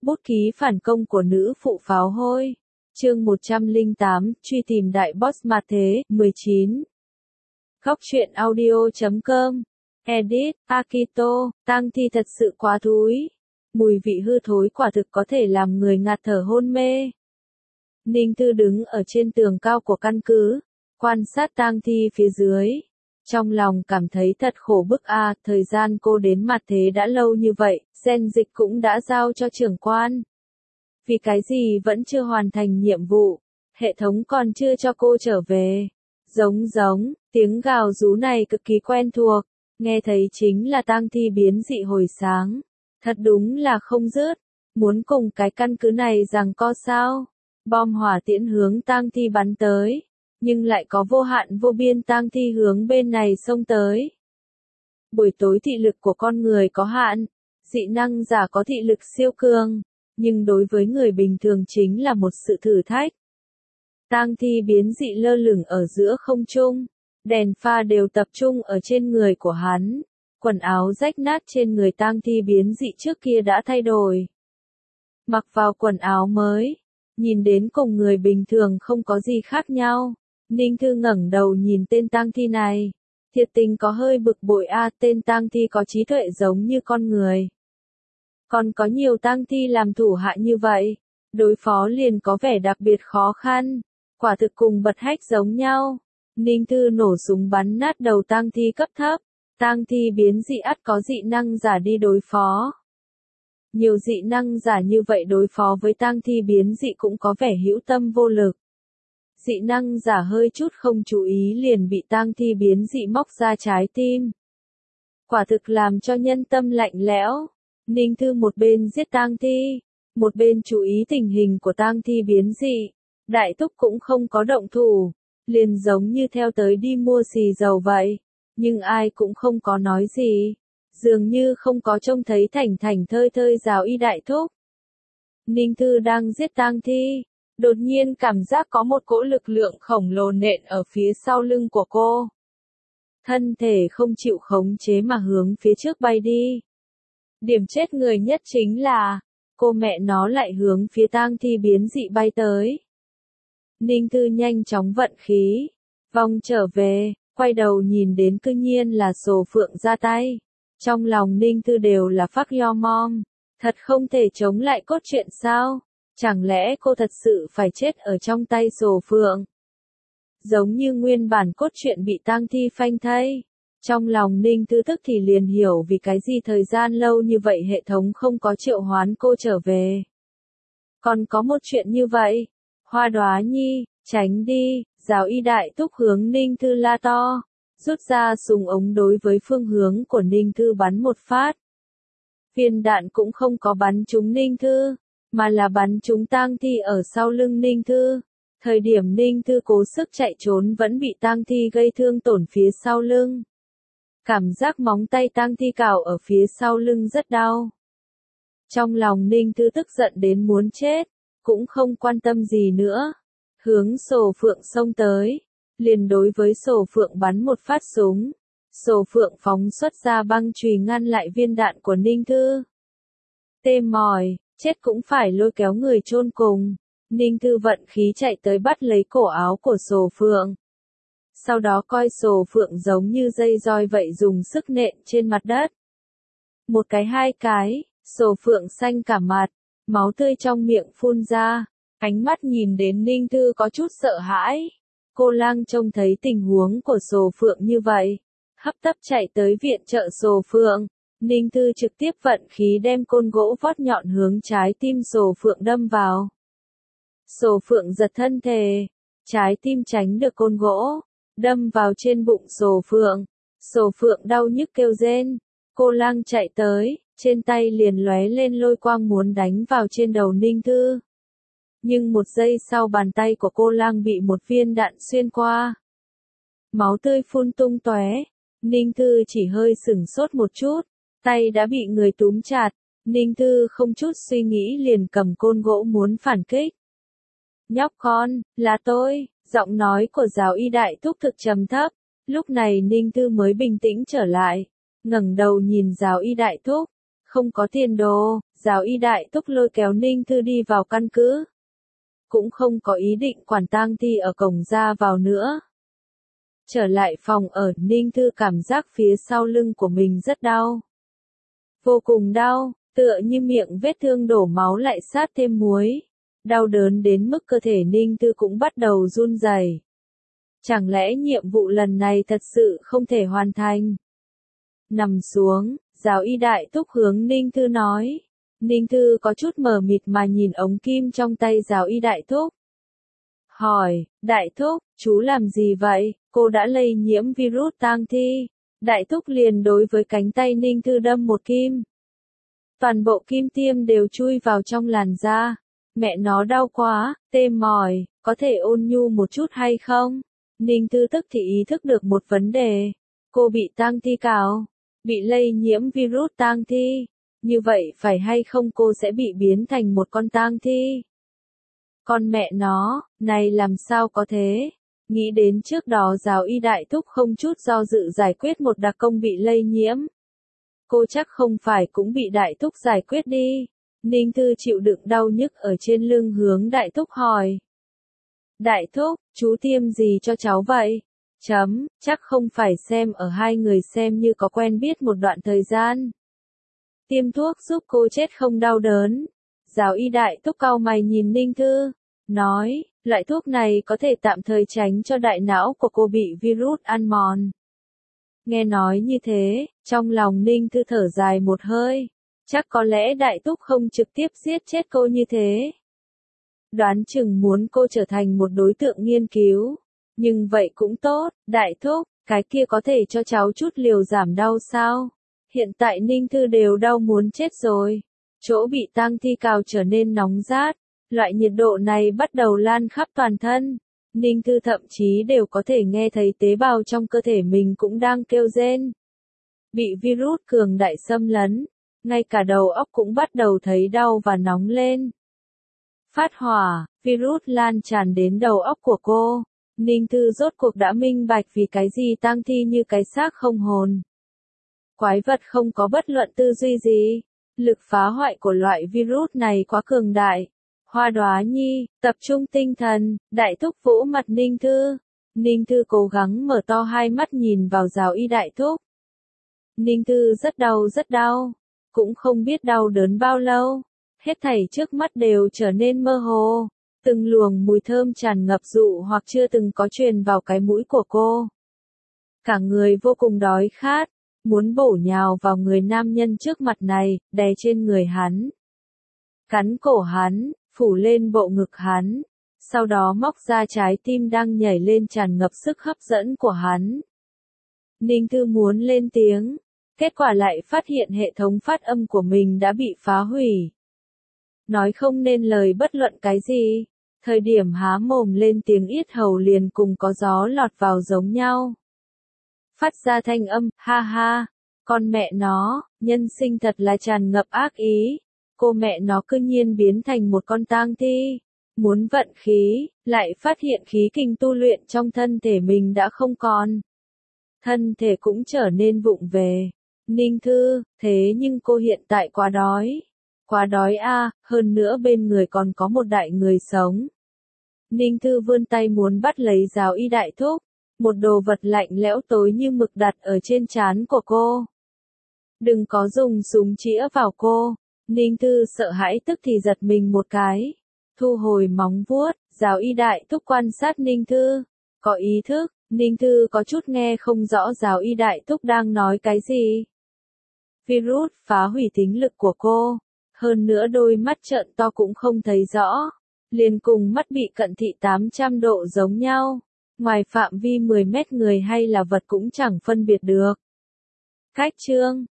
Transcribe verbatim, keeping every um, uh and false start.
Bút ký phản công của nữ phụ pháo hôi. Chương một trăm lẻ tám, truy tìm đại boss mà thế, mười chín. Góc truyện audio chấm com. Edit, Akito, tang thi thật sự quá thúi. Mùi vị hư thối quả thực có thể làm người ngạt thở hôn mê. Ninh Thư đứng ở trên tường cao của căn cứ, quan sát tang thi phía dưới. Trong lòng cảm thấy thật khổ bức a, à, thời gian cô đến mặt thế đã lâu như vậy, gen dịch cũng đã giao cho trưởng quan. Vì cái gì vẫn chưa hoàn thành nhiệm vụ, hệ thống còn chưa cho cô trở về. Giống giống, tiếng gào rú này cực kỳ quen thuộc, nghe thấy chính là tang thi biến dị hồi sáng. Thật đúng là không dứt, muốn cùng cái căn cứ này giằng co sao. Bom hỏa tiễn hướng tang thi bắn tới, nhưng lại có vô hạn vô biên tang thi hướng bên này xông tới. Buổi tối thị lực của con người có hạn, dị năng giả có thị lực siêu cường, nhưng đối với người bình thường chính là một sự thử thách. Tang thi biến dị lơ lửng ở giữa không trung, đèn pha đều tập trung ở trên người của hắn. Quần áo rách nát trên người tang thi biến dị trước kia đã thay đổi. Mặc vào quần áo mới, nhìn đến cùng người bình thường không có gì khác nhau. Ninh Thư ngẩng đầu nhìn tên tang thi này, thiệt tình có hơi bực bội a, à, tên tang thi có trí tuệ giống như con người. Còn có nhiều tang thi làm thủ hạ như vậy, đối phó liền có vẻ đặc biệt khó khăn, quả thực cùng bật hách giống nhau. Ninh Thư nổ súng bắn nát đầu tang thi cấp thấp, tang thi biến dị ắt có dị năng giả đi đối phó. Nhiều dị năng giả như vậy đối phó với tang thi biến dị cũng có vẻ hữu tâm vô lực. Dị năng giả hơi chút không chú ý liền bị tang thi biến dị móc ra trái tim. Quả thực làm cho nhân tâm lạnh lẽo. Ninh Thư một bên giết tang thi, một bên chú ý tình hình của tang thi biến dị. Đại thúc cũng không có động thủ, liền giống như theo tới đi mua xì dầu vậy, nhưng ai cũng không có nói gì, dường như không có trông thấy thảnh thảnh thơi thơi Giáo Y đại thúc. Ninh Thư đang giết tang thi, đột nhiên cảm giác có một cỗ lực lượng khổng lồ nện ở phía sau lưng của cô. Thân thể không chịu khống chế mà hướng phía trước bay đi. Điểm chết người nhất chính là, cô mẹ nó lại hướng phía tang thi biến dị bay tới. Ninh Thư nhanh chóng vận khí, vòng trở về, quay đầu nhìn đến cư nhiên là Sổ Phượng ra tay. Trong lòng Ninh Thư đều là phắc yo mom, thật không thể chống lại cốt truyện sao? Chẳng lẽ cô thật sự phải chết ở trong tay Sổ Phượng? Giống như nguyên bản cốt truyện bị tang thi phanh thây. Trong lòng Ninh Thư tức thì liền hiểu vì cái gì thời gian lâu như vậy hệ thống không có triệu hoán cô trở về. Còn có một chuyện như vậy, Hoa Đóa Nhi, tránh đi, Giáo Y đại thúc hướng Ninh Thư la to, rút ra súng ống đối với phương hướng của Ninh Thư bắn một phát. Viên đạn cũng không có bắn trúng Ninh Thư, mà là bắn trúng tang thi ở sau lưng Ninh Thư. Thời điểm Ninh Thư cố sức chạy trốn vẫn bị tang thi gây thương tổn phía sau lưng. Cảm giác móng tay tang thi cào ở phía sau lưng rất đau. Trong lòng Ninh Thư tức giận đến muốn chết, cũng không quan tâm gì nữa. Hướng Sổ Phượng xông tới, liền đối với Sổ Phượng bắn một phát súng. Sổ Phượng phóng xuất ra băng chùy ngăn lại viên đạn của Ninh Thư. Tê mỏi, chết cũng phải lôi kéo người chôn cùng. Ninh Thư vận khí chạy tới bắt lấy cổ áo của Sổ Phượng. Sau đó coi Sổ Phượng giống như dây roi vậy dùng sức nện trên mặt đất. Một cái hai cái, Sổ Phượng xanh cả mặt, máu tươi trong miệng phun ra, ánh mắt nhìn đến Ninh Thư có chút sợ hãi. Cô Lang trông thấy tình huống của Sổ Phượng như vậy, hấp tấp chạy tới viện trợ Sổ Phượng. Ninh Thư trực tiếp vận khí đem côn gỗ vót nhọn hướng trái tim Sổ Phượng đâm vào. Sổ Phượng giật thân thể, trái tim tránh được côn gỗ, đâm vào trên bụng Sổ Phượng. Sổ Phượng đau nhức kêu rên. Cô Lang chạy tới, trên tay liền lóe lên lôi quang muốn đánh vào trên đầu Ninh Thư. Nhưng một giây sau bàn tay của cô Lang bị một viên đạn xuyên qua. Máu tươi phun tung tóe. Ninh Thư chỉ hơi sửng sốt một chút, tay đã bị người túm chặt. Ninh Thư không chút suy nghĩ liền cầm côn gỗ muốn phản kích. Nhóc con, là tôi, giọng nói của Giáo Y đại thúc thực trầm thấp. Lúc này Ninh Thư mới bình tĩnh trở lại, ngẩng đầu nhìn Giáo Y đại thúc, Không có tiền đồ, giáo y đại thúc lôi kéo Ninh Thư đi vào căn cứ. Cũng không có ý định quản tang thi ở cổng ra vào nữa. Trở lại phòng ở, Ninh Thư cảm giác phía sau lưng của mình rất đau. Vô cùng đau, tựa như miệng vết thương đổ máu lại sát thêm muối. Đau đớn đến mức cơ thể Ninh Thư cũng bắt đầu run rẩy. Chẳng lẽ nhiệm vụ lần này thật sự không thể hoàn thành? Nằm xuống, giáo y đại thúc hướng Ninh Thư nói. Ninh Thư có chút mờ mịt mà nhìn ống kim trong tay giáo y đại thúc. Hỏi, đại thúc, chú làm gì vậy? Cô đã lây nhiễm virus tang thi. Đại thúc liền đối với cánh tay Ninh Thư đâm một kim. Toàn bộ kim tiêm đều chui vào trong làn da. Mẹ nó đau quá, tê mỏi, có thể ôn nhu một chút hay không? Ninh Thư tức thì ý thức được một vấn đề. Cô bị tang thi cào, bị lây nhiễm virus tang thi. Như vậy phải hay không cô sẽ bị biến thành một con tang thi? Con mẹ nó, này làm sao có thế? Nghĩ đến trước đó giáo y đại thúc không chút do dự giải quyết một đặc công bị lây nhiễm. Cô chắc không phải cũng bị đại thúc giải quyết đi. Ninh Thư chịu đựng đau nhức ở trên lưng hướng đại thúc hỏi. Đại thúc, chú tiêm gì cho cháu vậy? Chấm, chắc không phải xem ở hai người xem như có quen biết một đoạn thời gian. Tiêm thuốc giúp cô chết không đau đớn. Giáo y đại thúc cau mày nhìn Ninh Thư, nói, loại thuốc này có thể tạm thời tránh cho đại não của cô bị virus ăn mòn. Nghe nói như thế, trong lòng Ninh Thư thở dài một hơi. Chắc có lẽ đại thúc không trực tiếp giết chết cô như thế. Đoán chừng muốn cô trở thành một đối tượng nghiên cứu. Nhưng vậy cũng tốt, đại thúc, cái kia có thể cho cháu chút liều giảm đau sao? Hiện tại Ninh Thư đều đau muốn chết rồi. Chỗ bị tang thi cào trở nên nóng rát. Loại nhiệt độ này bắt đầu lan khắp toàn thân. Ninh Thư thậm chí đều có thể nghe thấy tế bào trong cơ thể mình cũng đang kêu rên. Bị virus cường đại xâm lấn. Ngay cả đầu óc cũng bắt đầu thấy đau và nóng lên. Phát hỏa, virus lan tràn đến đầu óc của cô. Ninh Thư rốt cuộc đã minh bạch vì cái gì tang thi như cái xác không hồn. Quái vật không có bất luận tư duy gì. Lực phá hoại của loại virus này quá cường đại. Hoa Đóa Nhi, tập trung tinh thần, đại thúc vỗ mặt Ninh Thư. Ninh Thư cố gắng mở to hai mắt nhìn vào giáo y đại thúc. Ninh Thư rất đau rất đau. Cũng không biết đau đớn bao lâu. Hết thảy trước mắt đều trở nên mơ hồ. Từng luồng mùi thơm tràn ngập dụ hoặc chưa từng có truyền vào cái mũi của cô. Cả người vô cùng đói khát. Muốn bổ nhào vào người nam nhân trước mặt này, đè trên người hắn. Cắn cổ hắn, phủ lên bộ ngực hắn. Sau đó móc ra trái tim đang nhảy lên tràn ngập sức hấp dẫn của hắn. Ninh Thư muốn lên tiếng. Kết quả lại phát hiện hệ thống phát âm của mình đã bị phá hủy. Nói không nên lời bất luận cái gì. Thời điểm há mồm lên tiếng yết hầu liền cùng có gió lọt vào giống nhau. Phát ra thanh âm, ha ha. Con mẹ nó, nhân sinh thật là tràn ngập ác ý. Cô mẹ nó cư nhiên biến thành một con tang thi. Muốn vận khí, lại phát hiện khí kinh tu luyện trong thân thể mình đã không còn. Thân thể cũng trở nên vụng về. Ninh Thư, thế nhưng cô hiện tại quá đói. Quá đói a, à, hơn nữa bên người còn có một đại người sống. Ninh Thư vươn tay muốn bắt lấy giáo y đại thúc. Một đồ vật lạnh lẽo tối như mực đặt ở trên trán của cô. Đừng có dùng súng chĩa vào cô. Ninh Thư sợ hãi tức thì giật mình một cái. Thu hồi móng vuốt, giáo y đại thúc quan sát Ninh Thư. Có ý thức, Ninh Thư có chút nghe không rõ giáo y đại thúc đang nói cái gì. Virus phá hủy tính lực của cô. Hơn nữa đôi mắt trợn to cũng không thấy rõ. Liền cùng mắt bị cận thị tám trăm độ giống nhau. Ngoài phạm vi mười mét người hay là vật cũng chẳng phân biệt được. Cách chương